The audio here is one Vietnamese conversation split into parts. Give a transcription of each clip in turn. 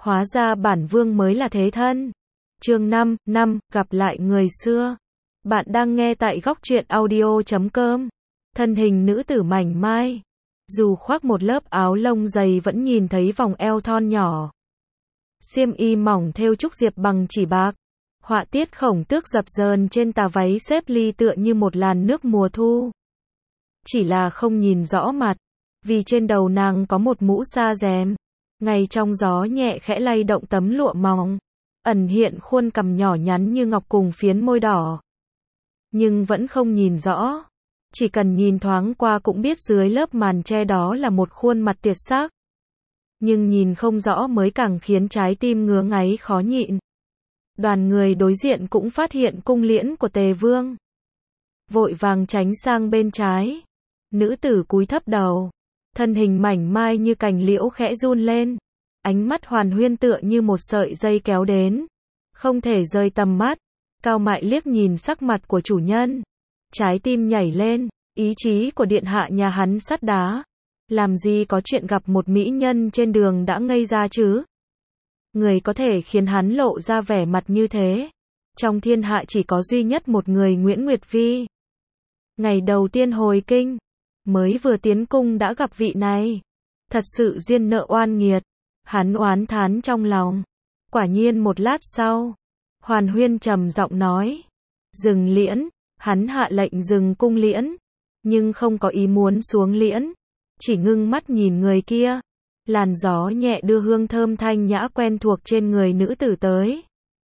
Hóa ra bản vương mới là thế thân. Chương 5, gặp lại người xưa. Bạn đang nghe tại góc truyện audio.com. Thân hình nữ tử mảnh mai, dù khoác một lớp áo lông dày vẫn nhìn thấy vòng eo thon nhỏ. Xiêm y mỏng thêu trúc diệp bằng chỉ bạc, họa tiết khổng tước dập dờn trên tà váy xếp ly tựa như một làn nước mùa thu. Chỉ là không nhìn rõ mặt, vì trên đầu nàng có một mũ sa rèm, ngay trong gió nhẹ khẽ lay động tấm lụa mỏng, ẩn hiện khuôn cằm nhỏ nhắn như ngọc cùng phiến môi đỏ. Nhưng vẫn không nhìn rõ, chỉ cần nhìn thoáng qua cũng biết dưới lớp màn che đó là một khuôn mặt tuyệt sắc. Nhưng nhìn không rõ mới càng khiến trái tim ngứa ngáy khó nhịn. Đoàn người đối diện cũng phát hiện cung liễn của Tề Vương, vội vàng tránh sang bên trái. Nữ tử cúi thấp đầu, thân hình mảnh mai như cành liễu khẽ run lên, ánh mắt Hoàn Huyên tựa như một sợi dây kéo đến, không thể rời tầm mắt. Cao Mại liếc nhìn sắc mặt của chủ nhân, trái tim nhảy lên, ý chí của điện hạ nhà hắn sắt đá, làm gì có chuyện gặp một mỹ nhân trên đường đã ngây ra chứ. Người có thể khiến hắn lộ ra vẻ mặt như thế, trong thiên hạ chỉ có duy nhất một người, Nguyễn Nguyệt Phi. Ngày đầu tiên hồi kinh, mới vừa tiến cung đã gặp vị này, thật sự duyên nợ oan nghiệt. Hắn oán thán trong lòng. Quả nhiên một lát sau, Hoàn Huyên trầm giọng nói, dừng liễn. Hắn hạ lệnh dừng cung liễn, nhưng không có ý muốn xuống liễn, chỉ ngưng mắt nhìn người kia. Làn gió nhẹ đưa hương thơm thanh nhã quen thuộc trên người nữ tử tới.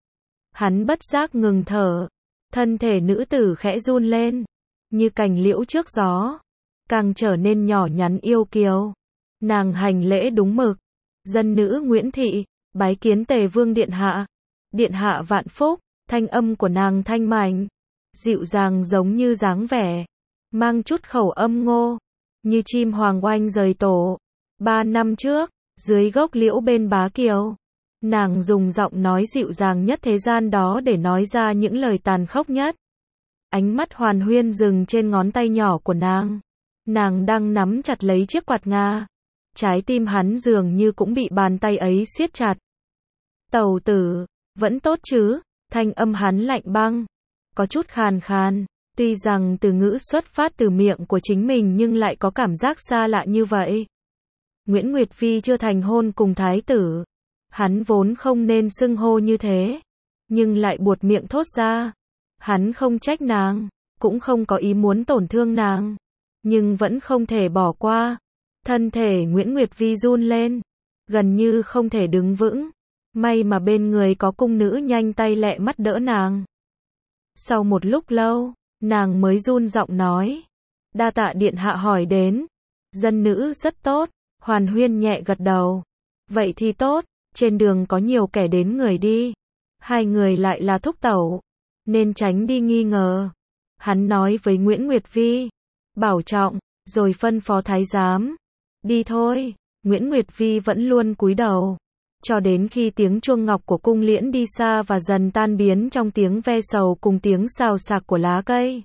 Hắn bất giác ngừng thở, thân thể nữ tử khẽ run lên, như cành liễu trước gió, càng trở nên nhỏ nhắn yêu kiều. Nàng hành lễ đúng mực, dân nữ Nguyễn Thị, bái kiến Tề Vương điện hạ. Điện hạ vạn phúc. Thanh âm của nàng thanh mảnh, dịu dàng giống như dáng vẻ, mang chút khẩu âm ngô, như chim hoàng oanh rời tổ. 3 năm trước, dưới gốc liễu bên Bá Kiều, nàng dùng giọng nói dịu dàng nhất thế gian đó để nói ra những lời tàn khốc nhất. Ánh mắt Hoàn Huyên dừng trên ngón tay nhỏ của nàng. Nàng đang nắm chặt lấy chiếc quạt nga. Trái tim hắn dường như cũng bị bàn tay ấy siết chặt. Tẩu tử, vẫn tốt chứ? Thanh âm hắn lạnh băng, có chút khàn khàn, tuy rằng từ ngữ xuất phát từ miệng của chính mình nhưng lại có cảm giác xa lạ như vậy. Nguyễn Nguyệt Phi chưa thành hôn cùng thái tử, hắn vốn không nên xưng hô như thế, nhưng lại buột miệng thốt ra. Hắn không trách nàng, cũng không có ý muốn tổn thương nàng, nhưng vẫn không thể bỏ qua. Thân thể Nguyễn Nguyệt Phi run lên, gần như không thể đứng vững. May mà bên người có cung nữ nhanh tay lẹ mắt đỡ nàng. Sau một lúc lâu, nàng mới run giọng nói, đa tạ điện hạ hỏi đến. Dân nữ rất tốt. Hoàn Huyên nhẹ gật đầu. Vậy thì tốt, trên đường có nhiều kẻ đến người đi, hai người lại là thúc tẩu, nên tránh đi nghi ngờ. Hắn nói với Nguyễn Nguyệt Phi, bảo trọng, rồi phân phó thái giám, đi thôi. Nguyễn Nguyệt Phi vẫn luôn cúi đầu, cho đến khi tiếng chuông ngọc của cung liễn đi xa và dần tan biến trong tiếng ve sầu cùng tiếng xào xạc của lá cây.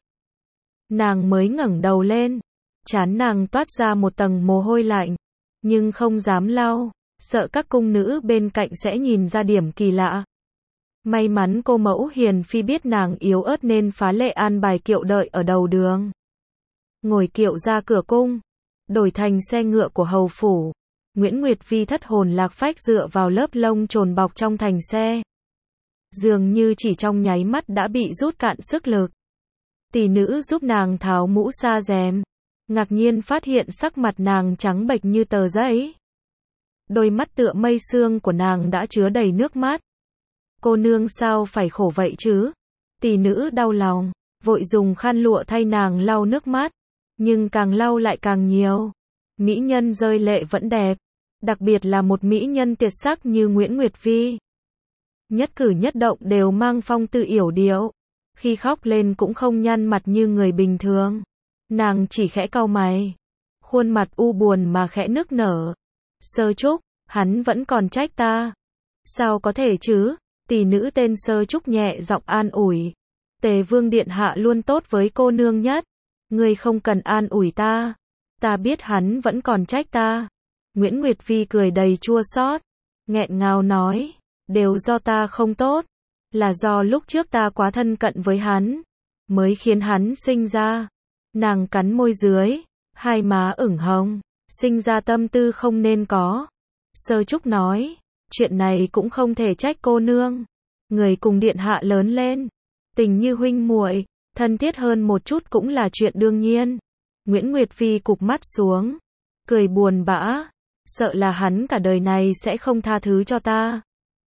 Nàng mới ngẩng đầu lên, trán nàng toát ra một tầng mồ hôi lạnh, nhưng không dám lau, sợ các cung nữ bên cạnh sẽ nhìn ra điểm kỳ lạ. May mắn cô mẫu Hiền Phi biết nàng yếu ớt nên phá lệ an bài kiệu đợi ở đầu đường. Ngồi kiệu ra cửa cung, đổi thành xe ngựa của hầu phủ. Nguyễn Nguyệt Phi thất hồn lạc phách dựa vào lớp lông trồn bọc trong thành xe. Dường như chỉ trong nháy mắt đã bị rút cạn sức lực. Tỷ nữ giúp nàng tháo mũ sa rèm, ngạc nhiên phát hiện sắc mặt nàng trắng bệch như tờ giấy. Đôi mắt tựa mây sương của nàng đã chứa đầy nước mắt. Cô nương sao phải khổ vậy chứ? Tỷ nữ đau lòng, vội dùng khăn lụa thay nàng lau nước mắt, nhưng càng lau lại càng nhiều. Mỹ nhân rơi lệ vẫn đẹp, đặc biệt là một mỹ nhân tuyệt sắc như Nguyễn Nguyệt Phi. Nhất cử nhất động đều mang phong tư yểu điệu, khi khóc lên cũng không nhăn mặt như người bình thường. Nàng chỉ khẽ cau mày, khuôn mặt u buồn mà khẽ nức nở. Sơ Trúc, hắn vẫn còn trách ta. Sao có thể chứ? Tỷ nữ tên Sơ Trúc nhẹ giọng an ủi. Tề Vương điện hạ luôn tốt với cô nương nhất, ngươi không cần an ủi ta. Ta biết hắn vẫn còn trách ta. Nguyễn Nguyệt Phi cười đầy chua xót, nghẹn ngào nói, đều do ta không tốt, là do lúc trước ta quá thân cận với hắn, mới khiến hắn sinh ra. Nàng cắn môi dưới, hai má ửng hồng, sinh ra tâm tư không nên có. Sơ Trúc nói, chuyện này cũng không thể trách cô nương. Người cùng điện hạ lớn lên, tình như huynh muội, thân thiết hơn một chút cũng là chuyện đương nhiên. Nguyễn Nguyệt Phi cụp mắt xuống, cười buồn bã, sợ là hắn cả đời này sẽ không tha thứ cho ta.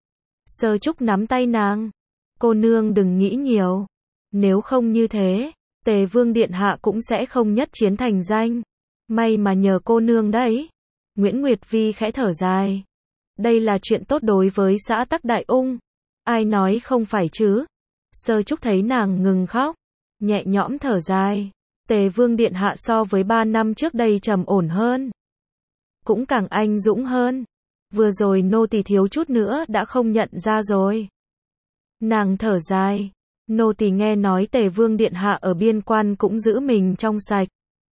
Sơ Trúc nắm tay nàng, cô nương đừng nghĩ nhiều, nếu không như thế, Tề Vương điện hạ cũng sẽ không nhất chiến thành danh. May mà nhờ cô nương đấy. Nguyễn Nguyệt Phi khẽ thở dài. Đây là chuyện tốt đối với xã Tắc Đại Ung. Ai nói không phải chứ? Sơ Trúc thấy nàng ngừng khóc, nhẹ nhõm thở dài. Tề Vương điện hạ so với 3 năm trước đây trầm ổn hơn, cũng càng anh dũng hơn. Vừa rồi nô tỳ thiếu chút nữa đã không nhận ra rồi. Nàng thở dài. Nô tỳ nghe nói Tề Vương điện hạ ở biên quan cũng giữ mình trong sạch.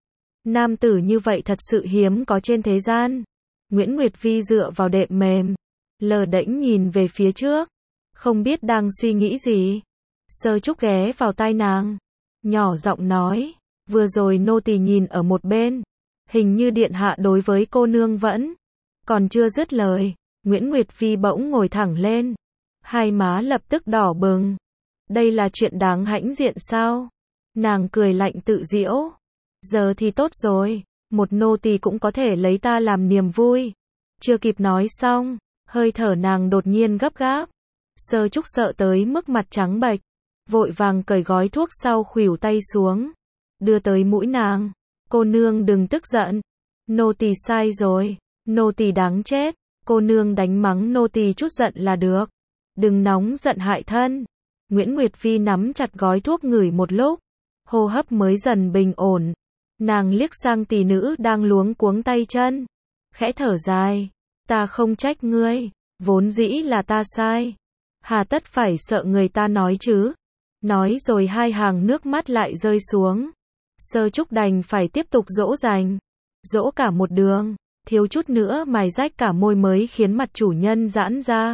Nam tử như vậy thật sự hiếm có trên thế gian. Nguyễn Nguyệt Phi dựa vào đệm mềm, lờ đễnh nhìn về phía trước, không biết đang suy nghĩ gì. Sơ Trúc ghé vào tai nàng, nhỏ giọng nói, vừa rồi nô tỳ nhìn ở một bên, hình như điện hạ đối với cô nương vẫn. Còn chưa dứt lời, Nguyễn Nguyệt Phi bỗng ngồi thẳng lên, hai má lập tức đỏ bừng. Đây là chuyện đáng hãnh diện sao? Nàng cười lạnh tự giễu. Giờ thì tốt rồi, một nô tỳ cũng có thể lấy ta làm niềm vui. Chưa kịp nói xong, hơi thở nàng đột nhiên gấp gáp. Sơ Trúc sợ tới mức mặt trắng bệch, vội vàng cởi gói thuốc sau khuỷu tay xuống, đưa tới mũi nàng. Cô nương đừng tức giận, nô tỳ sai rồi, nô tỳ đáng chết, cô nương đánh mắng nô tỳ chút giận là được, đừng nóng giận hại thân. Nguyễn Nguyệt Phi nắm chặt gói thuốc ngửi một lúc, hô hấp mới dần bình ổn. Nàng liếc sang tỷ nữ đang luống cuống tay chân, khẽ thở dài, ta không trách ngươi, vốn dĩ là ta sai, hà tất phải sợ người ta nói chứ. Nói rồi hai hàng nước mắt lại rơi xuống. Sơ Trúc đành phải tiếp tục dỗ dành, dỗ cả một đường, thiếu chút nữa mài rách cả môi mới khiến mặt chủ nhân giãn ra.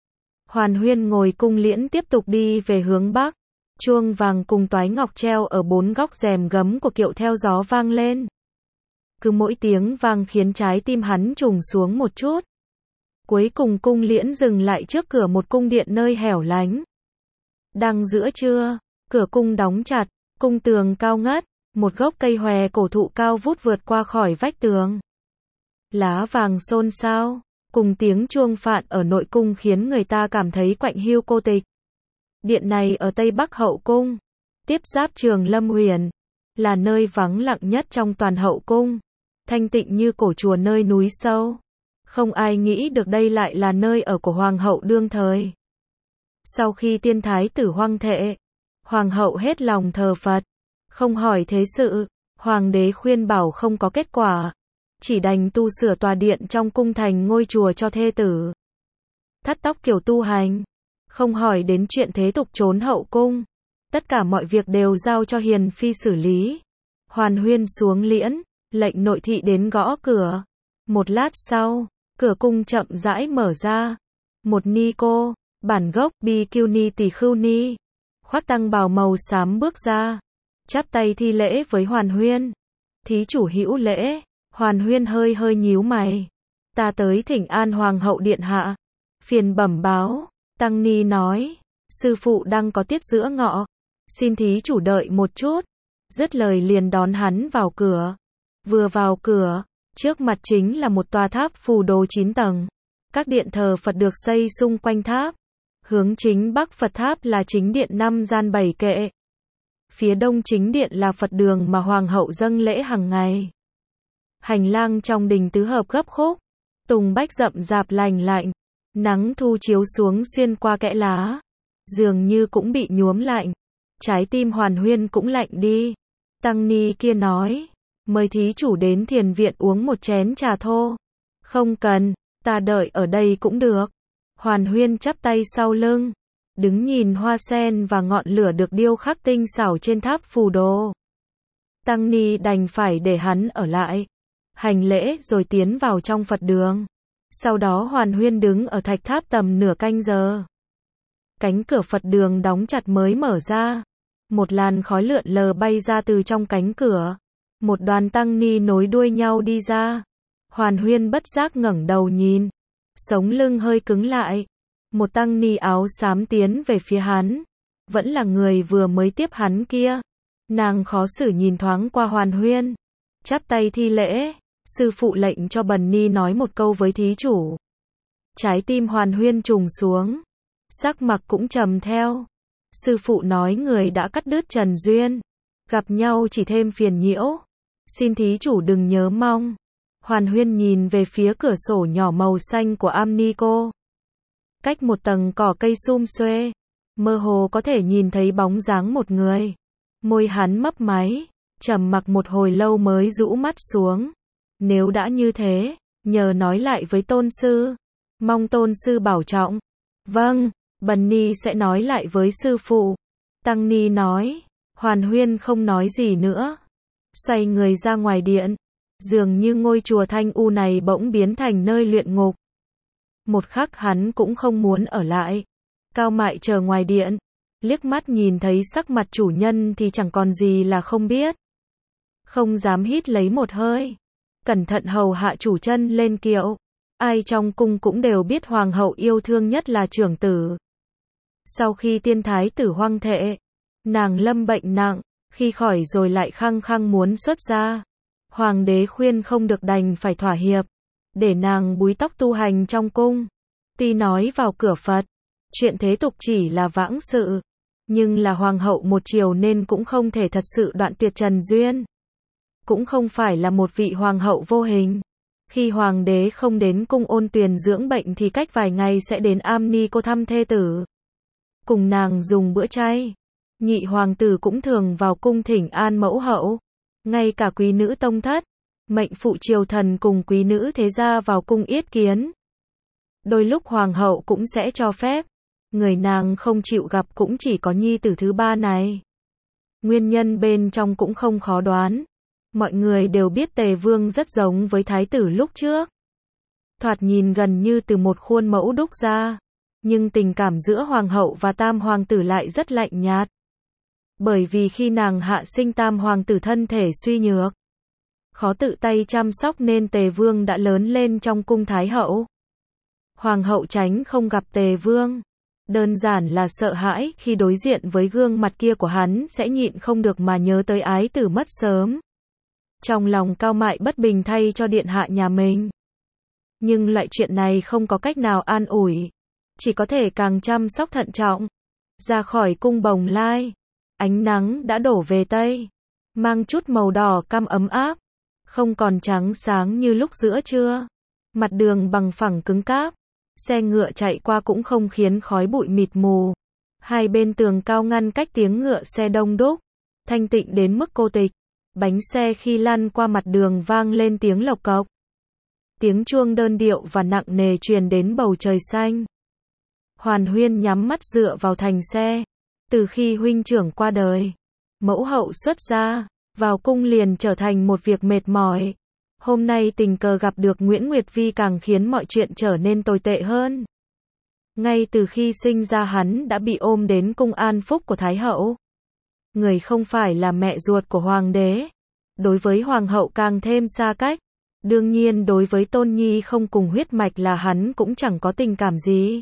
Hoàn Huyên ngồi cung liễn tiếp tục đi về hướng bắc. Chuông vàng cùng toái ngọc treo ở 4 góc rèm gấm của kiệu theo gió vang lên. Cứ mỗi tiếng vang khiến trái tim hắn trùng xuống một chút. Cuối cùng cung liễn dừng lại trước cửa một cung điện nơi hẻo lánh. Đang giữa trưa, cửa cung đóng chặt, cung tường cao ngất, một gốc cây hòe cổ thụ cao vút vượt qua khỏi vách tường. Lá vàng xôn xao, cùng tiếng chuông phạn ở nội cung khiến người ta cảm thấy quạnh hiu cô tịch. Điện này ở Tây Bắc hậu cung, tiếp giáp Trường Lâm Huyền, là nơi vắng lặng nhất trong toàn hậu cung, thanh tịnh như cổ chùa nơi núi sâu. Không ai nghĩ được đây lại là nơi ở của hoàng hậu đương thời. Sau khi tiên thái tử hoang thệ, hoàng hậu hết lòng thờ Phật, không hỏi thế sự, hoàng đế khuyên bảo không có kết quả, chỉ đành tu sửa tòa điện trong cung thành ngôi chùa cho thê tử. Thắt tóc kiểu tu hành, không hỏi đến chuyện thế tục trốn hậu cung, tất cả mọi việc đều giao cho hiền phi xử lý. Hoàn Huyên xuống liễn, lệnh nội thị đến gõ cửa. Một lát sau, cửa cung chậm rãi mở ra. Một ni cô, bản gốc Bikuni Tỷ Khưu Ni, khoác tăng bào màu xám bước ra, chắp tay thi lễ với Hoàn Huyên. Thí chủ hữu lễ. Hoàn Huyên hơi hơi nhíu mày. Ta tới thỉnh an hoàng hậu điện hạ. Phiền bẩm báo. Tăng ni nói, sư phụ đang có tiết giữa ngọ, xin thí chủ đợi một chút. Dứt lời liền đón hắn vào cửa. Vừa vào cửa, trước mặt chính là một tòa tháp phù đồ 9 tầng. Các điện thờ Phật được xây xung quanh tháp. Hướng chính bắc Phật tháp là chính điện 5 gian 7 kệ. Phía đông chính điện là Phật đường mà hoàng hậu dâng lễ hàng ngày. Hành lang trong đình tứ hợp gấp khúc, tùng bách rậm rạp lành lạnh, nắng thu chiếu xuống xuyên qua kẽ lá, dường như cũng bị nhuốm lạnh. Trái tim Hoàn Huyên cũng lạnh đi. Tăng ni kia nói, mời thí chủ đến thiền viện uống một chén trà thô. Không cần, ta đợi ở đây cũng được. Hoàn Huyên chắp tay sau lưng, đứng nhìn hoa sen và ngọn lửa được điêu khắc tinh xảo trên tháp phù đồ. Tăng ni đành phải để hắn ở lại, hành lễ rồi tiến vào trong Phật đường. Sau đó Hoàn Huyên đứng ở thạch tháp tầm nửa canh giờ. Cánh cửa Phật đường đóng chặt mới mở ra. Một làn khói lượn lờ bay ra từ trong cánh cửa. Một đoàn tăng ni nối đuôi nhau đi ra. Hoàn Huyên bất giác ngẩng đầu nhìn. Sống lưng hơi cứng lại. Một tăng ni áo xám tiến về phía hắn. Vẫn là người vừa mới tiếp hắn kia. Nàng khó xử nhìn thoáng qua Hoàn Huyên. Chắp tay thi lễ. Sư phụ lệnh cho Bần Ni nói một câu với thí chủ. Trái tim Hoàn Huyên trùng xuống. Sắc mặt cũng trầm theo. Sư phụ nói người đã cắt đứt trần duyên. Gặp nhau chỉ thêm phiền nhiễu. Xin thí chủ đừng nhớ mong. Hoàn Huyên nhìn về phía cửa sổ nhỏ màu xanh của am ni cô. Cách một tầng cỏ cây sum xuê. Mơ hồ có thể nhìn thấy bóng dáng một người. Môi hắn mấp máy. Trầm mặc một hồi lâu mới rũ mắt xuống. Nếu đã như thế, nhờ nói lại với tôn sư. Mong tôn sư bảo trọng. Vâng, Bần Ni sẽ nói lại với sư phụ. Tăng ni nói. Hoàn Huyên không nói gì nữa. Xoay người ra ngoài điện. Dường như ngôi chùa Thanh U này bỗng biến thành nơi luyện ngục. Một khắc hắn cũng không muốn ở lại. Cao Mại chờ ngoài điện. Liếc mắt nhìn thấy sắc mặt chủ nhân thì chẳng còn gì là không biết. Không dám hít lấy một hơi. Cẩn thận hầu hạ chủ chân lên kiệu. Ai trong cung cũng đều biết hoàng hậu yêu thương nhất là trưởng tử. Sau khi tiên thái tử hoang thệ, nàng lâm bệnh nặng, khi khỏi rồi lại khăng khăng muốn xuất gia. Hoàng đế khuyên không được đành phải thỏa hiệp, để nàng búi tóc tu hành trong cung. Tuy nói vào cửa Phật, chuyện thế tục chỉ là vãng sự, nhưng là hoàng hậu một triều nên cũng không thể thật sự đoạn tuyệt trần duyên. Cũng không phải là một vị hoàng hậu vô hình. Khi hoàng đế không đến cung Ôn Tuyền dưỡng bệnh thì cách vài ngày sẽ đến am ni cô thăm thê tử. Cùng nàng dùng bữa chay. Nhị hoàng tử cũng thường vào cung thỉnh an mẫu hậu. Ngay cả quý nữ tông thất, mệnh phụ triều thần cùng quý nữ thế gia vào cung yết kiến. Đôi lúc hoàng hậu cũng sẽ cho phép. Người nàng không chịu gặp cũng chỉ có nhi tử thứ ba này. Nguyên nhân bên trong cũng không khó đoán. Mọi người đều biết Tề Vương rất giống với thái tử lúc trước. Thoạt nhìn gần như từ một khuôn mẫu đúc ra. Nhưng tình cảm giữa hoàng hậu và tam hoàng tử lại rất lạnh nhạt. Bởi vì khi nàng hạ sinh tam hoàng tử thân thể suy nhược, khó tự tay chăm sóc nên Tề Vương đã lớn lên trong cung thái hậu. Hoàng hậu tránh không gặp Tề Vương. Đơn giản là sợ hãi khi đối diện với gương mặt kia của hắn sẽ nhịn không được mà nhớ tới ái tử mất sớm. Trong lòng Cao Mại bất bình thay cho điện hạ nhà mình. Nhưng loại chuyện này không có cách nào an ủi. Chỉ có thể càng chăm sóc thận trọng. Ra khỏi cung Bồng Lai. Ánh nắng đã đổ về Tây. Mang chút màu đỏ cam ấm áp. Không còn trắng sáng như lúc giữa trưa. Mặt đường bằng phẳng cứng cáp. Xe ngựa chạy qua cũng không khiến khói bụi mịt mù. Hai bên tường cao ngăn cách tiếng ngựa xe đông đúc. Thanh tịnh đến mức cô tịch. Bánh xe khi lăn qua mặt đường vang lên tiếng lộc cộc. Tiếng chuông đơn điệu và nặng nề truyền đến bầu trời xanh. Hoàn Huyên nhắm mắt dựa vào thành xe. Từ khi huynh trưởng qua đời, mẫu hậu xuất gia, vào cung liền trở thành một việc mệt mỏi. Hôm nay tình cờ gặp được Nguyễn Nguyệt Vi càng khiến mọi chuyện trở nên tồi tệ hơn. Ngay từ khi sinh ra hắn đã bị ôm đến cung an phúc của Thái hậu. Người không phải là mẹ ruột của hoàng đế. Đối với hoàng hậu càng thêm xa cách. Đương nhiên đối với Tôn Nhi không cùng huyết mạch là hắn cũng chẳng có tình cảm gì.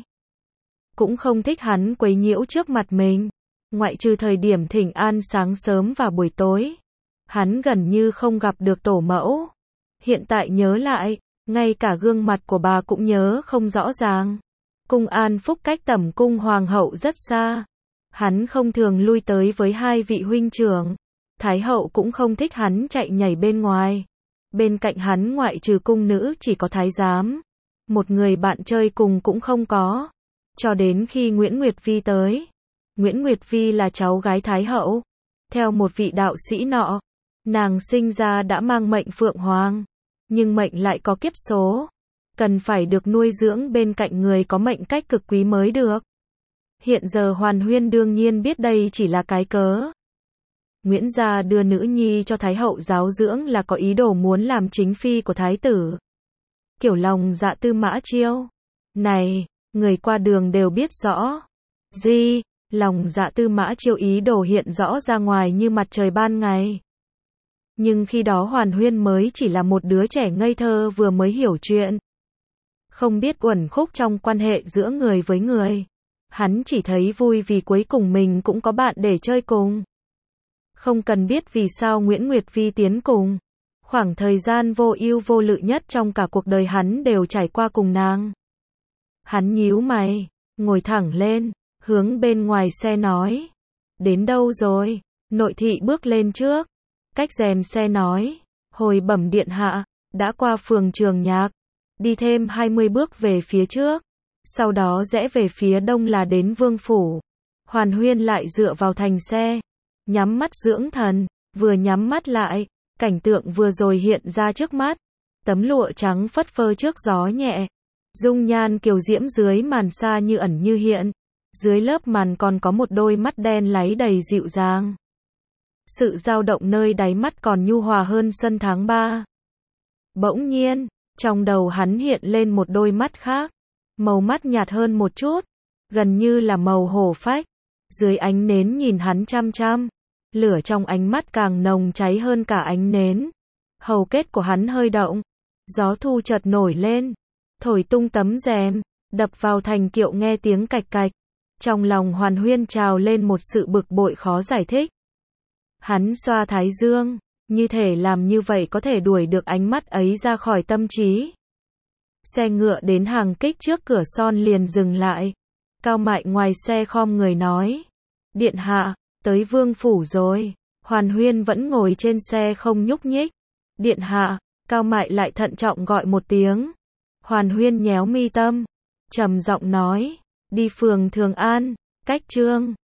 Cũng không thích hắn quấy nhiễu trước mặt mình. Ngoại trừ thời điểm thỉnh an sáng sớm và buổi tối. Hắn gần như không gặp được tổ mẫu. Hiện tại nhớ lại, ngay cả gương mặt của bà cũng nhớ không rõ ràng. Cung an phúc cách tẩm cung hoàng hậu rất xa. Hắn không thường lui tới với hai vị huynh trưởng. Thái hậu cũng không thích hắn chạy nhảy bên ngoài. Bên cạnh hắn ngoại trừ cung nữ chỉ có thái giám. Một người bạn chơi cùng cũng không có. Cho đến khi Nguyễn Nguyệt Vi tới. Nguyễn Nguyệt Vi là cháu gái Thái hậu. Theo một vị đạo sĩ nọ, nàng sinh ra đã mang mệnh Phượng Hoàng. Nhưng mệnh lại có kiếp số. Cần phải được nuôi dưỡng bên cạnh người có mệnh cách cực quý mới được. Hiện giờ Hoàn Huyên đương nhiên biết đây chỉ là cái cớ. Nguyễn gia đưa nữ nhi cho Thái hậu giáo dưỡng là có ý đồ muốn làm chính phi của Thái tử. kiểu lòng dạ Tư Mã Chiêu. Này, người qua đường đều biết rõ. Gì? Lòng dạ Tư Mã Chiêu ý đồ hiện rõ ra ngoài như mặt trời ban ngày. Nhưng khi đó Hoàn Huyên mới chỉ là một đứa trẻ ngây thơ vừa mới hiểu chuyện. Không biết uẩn khúc trong quan hệ giữa người với người. Hắn chỉ thấy vui vì cuối cùng mình cũng có bạn để chơi cùng. Không cần biết vì sao Nguyễn Nguyệt Vi tiến cùng. Khoảng thời gian vô ưu vô lự nhất trong cả cuộc đời hắn đều trải qua cùng nàng. Hắn nhíu mày, ngồi thẳng lên, hướng bên ngoài xe nói. Đến đâu rồi? Nội thị bước lên trước. Cách rèm xe nói. Hồi bẩm điện hạ, đã qua phường Trường Nhạc. Đi thêm 20 bước về phía trước. Sau đó rẽ về phía đông là đến Vương Phủ. Hoàn Huyên lại dựa vào thành xe. Nhắm mắt dưỡng thần, vừa nhắm mắt lại. Cảnh tượng vừa rồi hiện ra trước mắt. Tấm lụa trắng phất phơ trước gió nhẹ. Dung nhan kiều diễm dưới màn xa như ẩn như hiện. Dưới lớp màn còn có một đôi mắt đen láy đầy dịu dàng. Sự dao động nơi đáy mắt còn nhu hòa hơn xuân tháng 3. Bỗng nhiên, trong đầu hắn hiện lên một đôi mắt khác. Màu mắt nhạt hơn một chút. Gần như là màu hổ phách. Dưới ánh nến nhìn hắn chăm chăm. Lửa trong ánh mắt càng nồng cháy hơn cả ánh nến. Hầu kết của hắn hơi động. Gió thu chợt nổi lên. Thổi tung tấm rèm. Đập vào thành kiệu nghe tiếng cạch cạch. Trong lòng Hoàn Huyên trào lên một sự bực bội khó giải thích. Hắn xoa thái dương. Như thể làm như vậy có thể đuổi được ánh mắt ấy ra khỏi tâm trí. Xe ngựa đến hàng kích trước cửa son liền dừng lại. Cao Mại ngoài xe khom người nói. Điện hạ, tới Vương Phủ rồi. Hoàn Huyên vẫn ngồi trên xe không nhúc nhích. Điện hạ, Cao Mại lại thận trọng gọi một tiếng. Hoàn Huyên nhéo mi tâm. Trầm giọng nói. Đi phường Thường An, cách Trương